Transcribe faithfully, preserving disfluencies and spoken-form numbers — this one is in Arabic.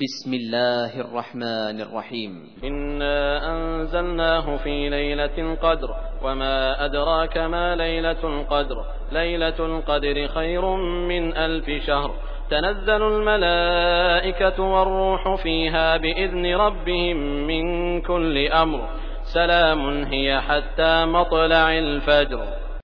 بسم الله الرحمن الرحيم. إنا أنزلناه في ليلة القدر وما أدراك ما ليلة القدر ليلة القدر خير من ألف شهر تنزل الملائكة والروح فيها بإذن ربهم من كل أمر سلام هي حتى مطلع الفجر.